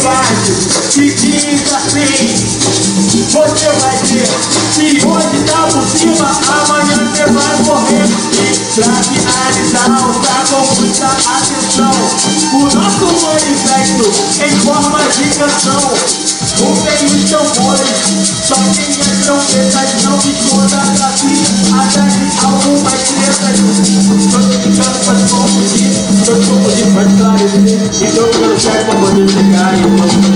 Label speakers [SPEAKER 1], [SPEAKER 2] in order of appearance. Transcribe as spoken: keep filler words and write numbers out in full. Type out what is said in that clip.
[SPEAKER 1] baixo que diz assim: você vai ver que hoje tá por cima, amanhã você vai morrer. E pra finalizar, tá com muita atenção, o nosso manifesto em forma de canção. Ouvem os tambores, só quem é trompetas não me esconda pra si, atrás de algumas tretas. Tô ficando pra te confundir, tô te confundir pra esclarecer, então eu quero chegar pra poder chegar e eu posso